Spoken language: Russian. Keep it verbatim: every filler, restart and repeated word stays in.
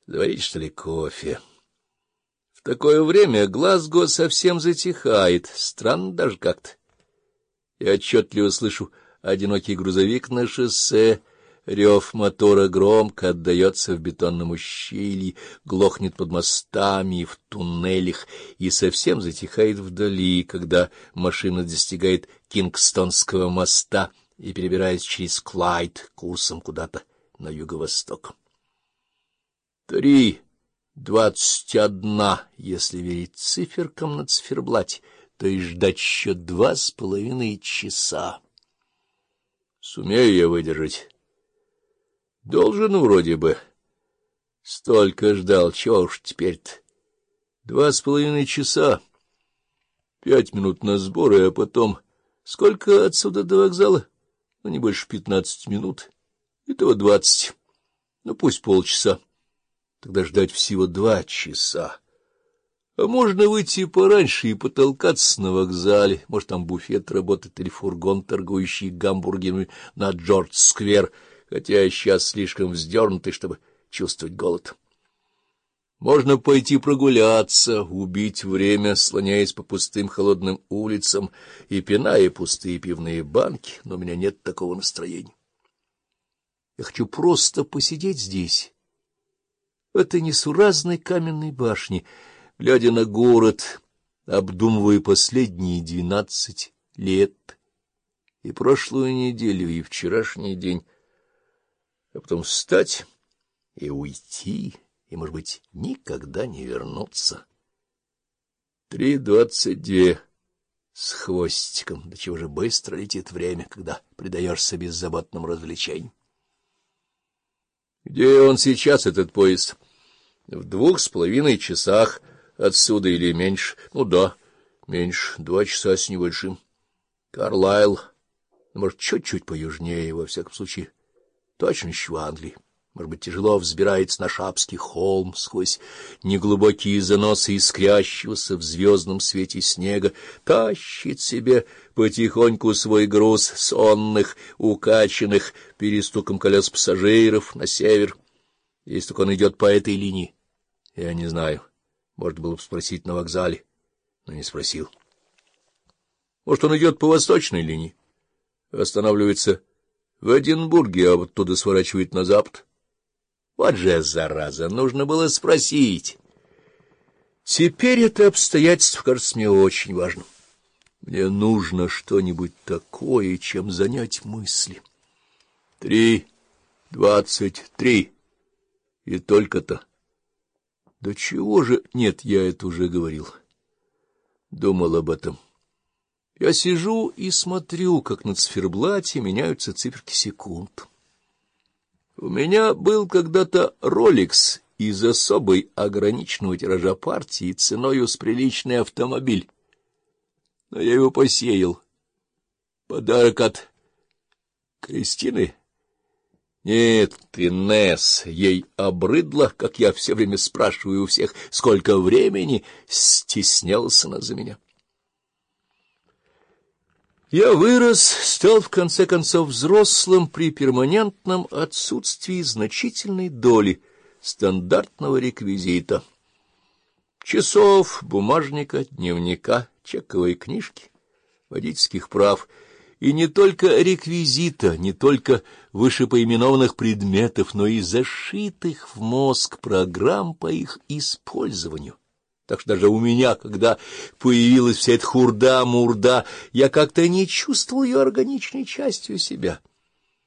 Заварить, что ли, кофе? В такое время Глазго совсем затихает, странно даже как-то. Я отчетливо слышу одинокий грузовик на шоссе, рев мотора громко отдается в бетонном ущелье, глохнет под мостами и в туннелях и совсем затихает вдали, когда машина достигает Кингстонского моста и перебирается через Клайд курсом куда-то на юго-восток. Три двадцать одна, если верить циферкам на циферблате, то и ждать еще два с половиной часа. Сумею я выдержать? Должен вроде бы. Столько ждал, чего уж теперь-то. Два с половиной часа, пять минут на сборы, а потом... Сколько отсюда до вокзала? Ну, не больше пятнадцати минут. Итого двадцать. Ну, пусть полчаса. Тогда ждать всего два часа. А можно выйти пораньше и потолкаться на вокзале. Может, там буфет работает или фургон, торгующий гамбургерами на Джордж-сквер, хотя сейчас слишком вздернутый, чтобы чувствовать голод. Можно пойти прогуляться, убить время, слоняясь по пустым холодным улицам и пиная пустые пивные банки, но у меня нет такого настроения. Я хочу просто посидеть здесь, в этой несуразной каменной башне, глядя на город, обдумывая последние двенадцать лет, и прошлую неделю, и вчерашний день, а потом встать и уйти, и, может быть, никогда не вернуться. Три двадцать две с хвостиком. До чего же быстро летит время, когда предаешься беззаботным развлечениям. Где он сейчас, этот поезд? В двух с половиной часах отсюда или меньше? Ну да, меньше, два часа с небольшим. Карлайл, может, чуть-чуть поюжнее, во всяком случае, точно еще в Англии. Может быть, тяжело взбирается на Шапский холм сквозь неглубокие заносы искрящегося в звездном свете снега, тащит себе потихоньку свой груз сонных, укачанных перестуком колес пассажиров на север. Если только он идет по этой линии, я не знаю, можно было бы спросить на вокзале, но не спросил. Может, он идет по восточной линии, останавливается в Эдинбурге, а оттуда сворачивает на запад. Вот же, зараза, нужно было спросить. Теперь это обстоятельство кажется мне очень важным. Мне нужно что-нибудь такое, чем занять мысли. Три, двадцать три. И только-то. Да чего же... Нет, я это уже говорил. Думал об этом. Я сижу и смотрю, как на циферблате меняются циферки секунд. У меня был когда-то Rolex из особой ограниченного тиража партии ценою с приличный автомобиль. Но я его посеял. Подарок от Кристины? Нет, Инесс, ей обрыдло, как я все время спрашиваю у всех, сколько времени, стеснялась она за меня. Я вырос, стал в конце концов взрослым при перманентном отсутствии значительной доли стандартного реквизита. Часов, бумажника, дневника, чековой книжки, водительских прав. И не только реквизита, не только вышепоименованных предметов, но и зашитых в мозг программ по их использованию. Так что даже у меня, когда появилась вся эта хурда-мурда, я как-то не чувствовал ее органичной частью себя.